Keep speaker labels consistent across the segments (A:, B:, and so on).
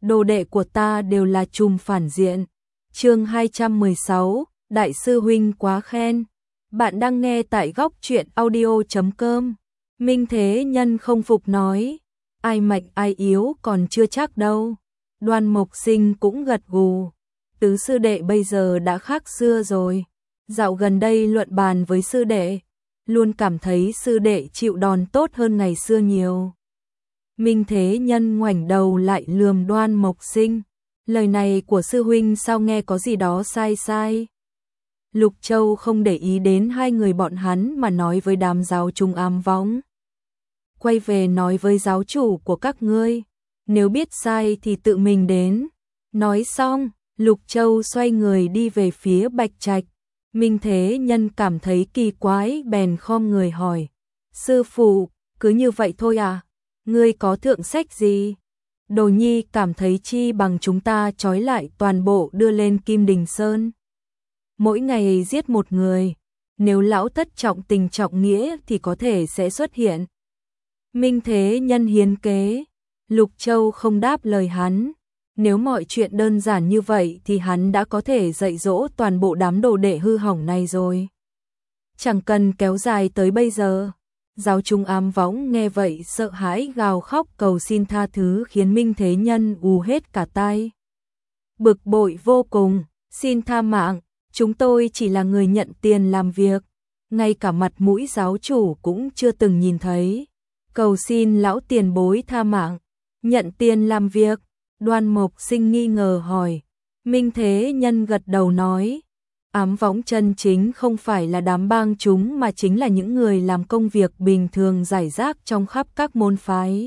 A: đồ đệ của ta đều là trùm phản diện. Chương 216, Đại sư huynh quá khen. Bạn đang nghe tại góc truyện audio.com. Minh Thế Nhân không phục nói, ai mạnh ai yếu còn chưa chắc đâu. Đoan Mộc Sinh cũng gật gù, tứ sư đệ bây giờ đã khác xưa rồi. Dạo gần đây luận bàn với sư đệ, luôn cảm thấy sư đệ chịu đòn tốt hơn ngày xưa nhiều. Minh Thế Nhân ngoảnh đầu lại lườm Đoan Mộc Sinh, lời này của sư huynh sao nghe có gì đó sai sai. Lục Châu không để ý đến hai người bọn hắn mà nói với đám giáo chúng ám võng. Quay về nói với giáo chủ của các ngươi, nếu biết sai thì tự mình đến. Nói xong, Lục Châu xoay người đi về phía Bạch Trạch. Minh Thế Nhân cảm thấy kỳ quái bèn khom người hỏi, sư phụ, cứ như vậy thôi à? Ngươi có thượng sách gì? Đồ nhi cảm thấy chi bằng chúng ta trói lại toàn bộ đưa lên Kim Đình Sơn. Mỗi ngày giết một người, nếu lão thất trọng tình trọng nghĩa thì có thể sẽ xuất hiện. Minh Thế Nhân hiến kế, Lục Châu không đáp lời hắn. Nếu mọi chuyện đơn giản như vậy thì hắn đã có thể dạy dỗ toàn bộ đám đồ đệ hư hỏng này rồi. Chẳng cần kéo dài tới bây giờ. Giáo chúng ám võng nghe vậy sợ hãi gào khóc cầu xin tha thứ khiến Minh Thế Nhân ù hết cả tai. Bực bội vô cùng, xin tha mạng, chúng tôi chỉ là người nhận tiền làm việc, ngay cả mặt mũi giáo chủ cũng chưa từng nhìn thấy. Cầu xin lão tiền bối tha mạng, nhận tiền làm việc. Đoan Mộc Sinh nghi ngờ hỏi. Minh Thế Nhân gật đầu nói, ám võng chân chính không phải là đám bang chúng mà chính là những người làm công việc bình thường rải rác trong khắp các môn phái.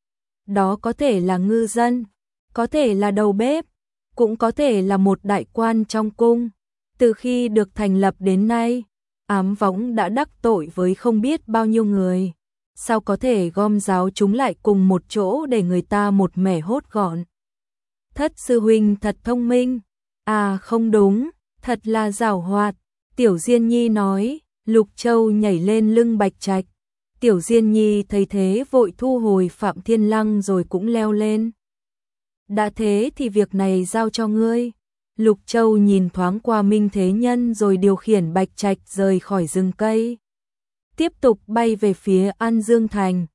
A: Đó có thể là ngư dân, có thể là đầu bếp, cũng có thể là một đại quan trong cung. Từ khi được thành lập đến nay, ám võng đã đắc tội với không biết bao nhiêu người. Sao có thể gom giáo chúng lại cùng một chỗ để người ta một mẻ hốt gọn? Thất sư huynh thật thông minh. À không đúng, thật là giảo hoạt. Tiểu Diên Nhi nói. Lục Châu nhảy lên lưng Bạch Trạch. Tiểu Diên Nhi thấy thế vội thu hồi Phạm Thiên Lăng rồi cũng leo lên. Đã thế thì việc này giao cho ngươi. Lục Châu nhìn thoáng qua Minh Thế Nhân rồi điều khiển Bạch Trạch rời khỏi rừng cây. Tiếp tục bay về phía An Dương Thành.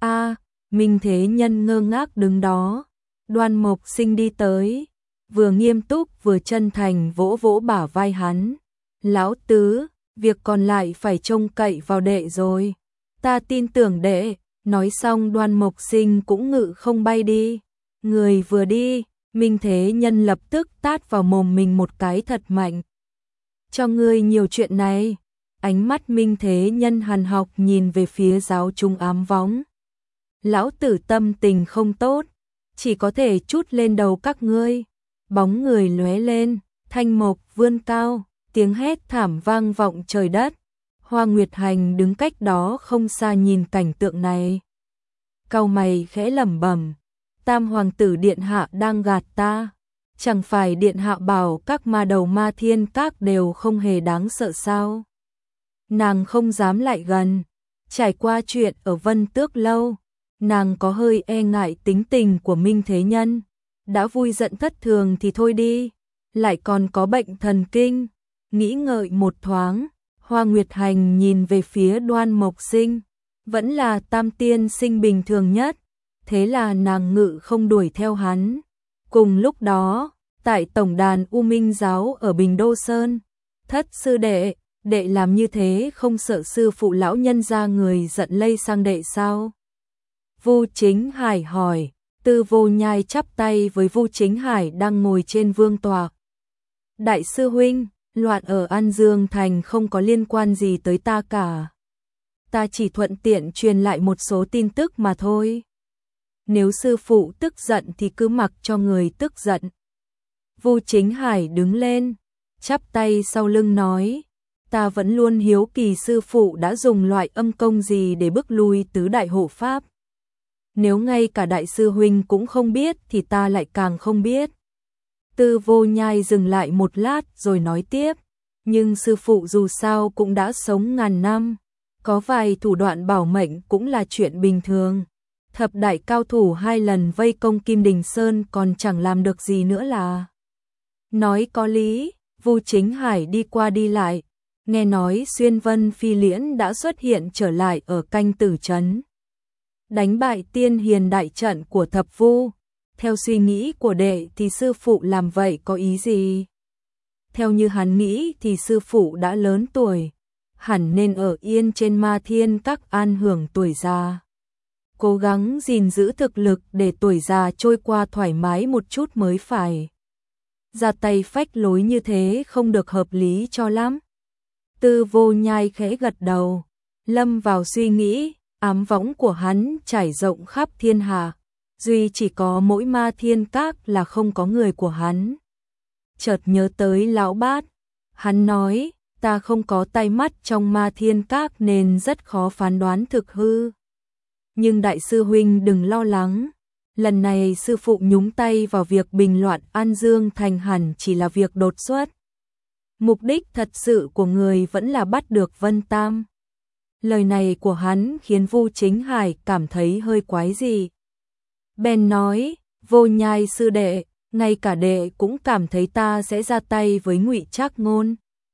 A: Minh Thế Nhân ngơ ngác đứng đó. Đoan Mộc Sinh đi tới, vừa nghiêm túc vừa chân thành vỗ vỗ bả vai hắn. Lão tứ, việc còn lại phải trông cậy vào đệ rồi. Ta tin tưởng đệ. Nói xong Đoan Mộc Sinh cũng ngự không bay đi. Người vừa đi, Minh Thế Nhân lập tức tát vào mồm mình một cái thật mạnh. Cho ngươi nhiều chuyện này. Ánh mắt Minh Thế Nhân hằn học nhìn về phía giáo chúng ám võng. Lão tử tâm tình không tốt, chỉ có thể trút lên đầu các ngươi. Bóng người lóe lên, thanh mộc vươn cao, tiếng hét thảm vang vọng trời đất. Hoa Nguyệt Hành đứng cách đó không xa nhìn cảnh tượng này. Cau mày khẽ lẩm bẩm, Tam hoàng tử điện hạ đang gạt ta. Chẳng phải điện hạ bảo các ma đầu Ma Thiên Các đều không hề đáng sợ sao? Nàng không dám lại gần. Trải qua chuyện ở Vân Tước Lâu, nàng có hơi e ngại tính tình của Minh Thế Nhân. Đã vui giận thất thường thì thôi đi, lại còn có bệnh thần kinh. Nghĩ ngợi một thoáng, Hoa Nguyệt Hành nhìn về phía Đoan Mộc Sinh. Vẫn là Tam tiên sinh bình thường nhất. Thế là nàng ngự không đuổi theo hắn. Cùng lúc đó, tại tổng đàn U Minh Giáo ở Bình Đô Sơn, Thất sư đệ, đệ làm như thế không sợ sư phụ lão nhân ra người giận lây sang đệ sao? Vu Chính Hải hỏi. Tư Vô Nhai chắp tay với Vu Chính Hải đang ngồi trên vương tọa. Đại sư huynh, loạn ở An Dương Thành không có liên quan gì tới ta cả. Ta chỉ thuận tiện truyền lại một số tin tức mà thôi. Nếu sư phụ tức giận thì cứ mặc cho người tức giận. Vu Chính Hải đứng lên, chắp tay sau lưng nói. Ta vẫn luôn hiếu kỳ sư phụ đã dùng loại âm công gì để bức lui tứ đại hộ pháp. Nếu ngay cả đại sư huynh cũng không biết thì ta lại càng không biết. Tư Vô Nhai dừng lại một lát rồi nói tiếp. Nhưng sư phụ dù sao cũng đã sống ngàn năm. Có vài thủ đoạn bảo mệnh cũng là chuyện bình thường. thập đại cao thủ 2 lần vây công Kim Đình Sơn còn chẳng làm được gì nữa là. Nói có lý, Vu Chính Hải đi qua đi lại, nghe nói Xuyên Vân Phi Liễn đã xuất hiện trở lại ở Canh Tử Trấn. Đánh bại Tiên Hiền đại trận của Thập Vu, theo suy nghĩ của đệ thì sư phụ làm vậy có ý gì? Theo như hắn nghĩ thì sư phụ đã lớn tuổi, hẳn nên ở yên trên Ma Thiên Các an hưởng tuổi già. Cố gắng gìn giữ thực lực để tuổi già trôi qua thoải mái một chút mới phải. Ra tay phách lối như thế không được hợp lý cho lắm. Tư Vô Nhai khẽ gật đầu, lâm vào suy nghĩ, ám võng của hắn trải rộng khắp thiên hạ, duy chỉ có mỗi Ma Thiên Các là không có người của hắn. Chợt nhớ tới lão bát, hắn nói, ta không có tay mắt trong Ma Thiên Các nên rất khó phán đoán thực hư. Nhưng đại sư huynh đừng lo lắng, lần này sư phụ nhúng tay vào việc bình loạn An Dương Thành hẳn chỉ là việc đột xuất. Mục đích thật sự của người vẫn là bắt được Vân Tam. Lời này của hắn khiến Vu Chính Hải cảm thấy hơi quái dị. Bèn nói, Vô Nhai sư đệ, ngay cả đệ cũng cảm thấy ta sẽ ra tay với Ngụy Trác Ngôn.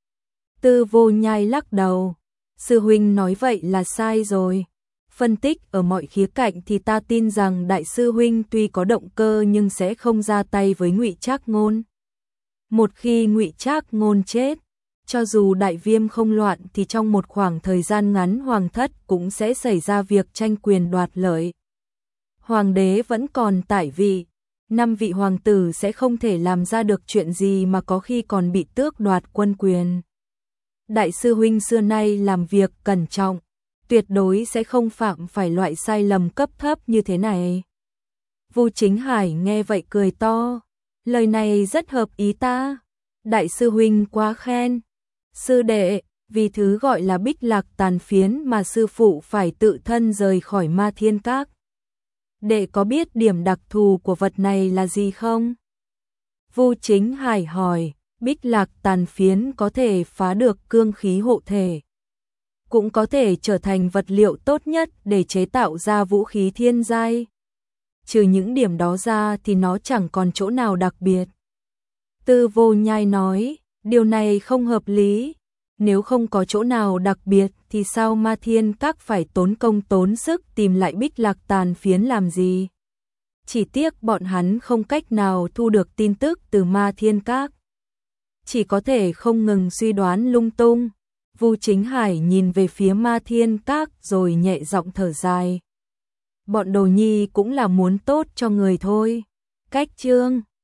A: Tư Vô Nhai lắc đầu, sư huynh nói vậy là sai rồi. Phân tích ở mọi khía cạnh thì ta tin rằng đại sư huynh tuy có động cơ nhưng sẽ không ra tay với Ngụy Trác Ngôn. Một khi Ngụy Trác Ngôn chết, cho dù đại viêm không loạn thì trong một khoảng thời gian ngắn hoàng thất cũng sẽ xảy ra việc tranh quyền đoạt lợi. Hoàng đế vẫn còn tại vị, 5 vị hoàng tử sẽ không thể làm ra được chuyện gì mà có khi còn bị tước đoạt quân quyền. Đại sư huynh xưa nay làm việc cẩn trọng, tuyệt đối sẽ không phạm phải loại sai lầm cấp thấp như thế này. Vu Chính Hải nghe vậy cười to, lời này rất hợp ý ta. Đại sư huynh quá khen. Sư đệ, vì thứ gọi là Bích Lạc tàn phiến mà sư phụ phải tự thân rời khỏi Ma Thiên Các. Đệ có biết điểm đặc thù của vật này là gì không? Vu Chính Hải hỏi, Bích Lạc tàn phiến có thể phá được cương khí hộ thể, cũng có thể trở thành vật liệu tốt nhất để chế tạo ra vũ khí thiên giai. Trừ những điểm đó ra thì nó chẳng còn chỗ nào đặc biệt. Tư Vô Nhai nói, điều này không hợp lý. Nếu không có chỗ nào đặc biệt thì sao Ma Thiên Các phải tốn công tốn sức tìm lại Bích Lạc tàn phiến làm gì? Chỉ tiếc bọn hắn không cách nào thu được tin tức từ Ma Thiên Các. Chỉ có thể không ngừng suy đoán lung tung. Vu Chính Hải nhìn về phía Ma Thiên Các rồi nhẹ giọng thở dài. Bọn Đồ Nhi cũng là muốn tốt cho người thôi. Cách chương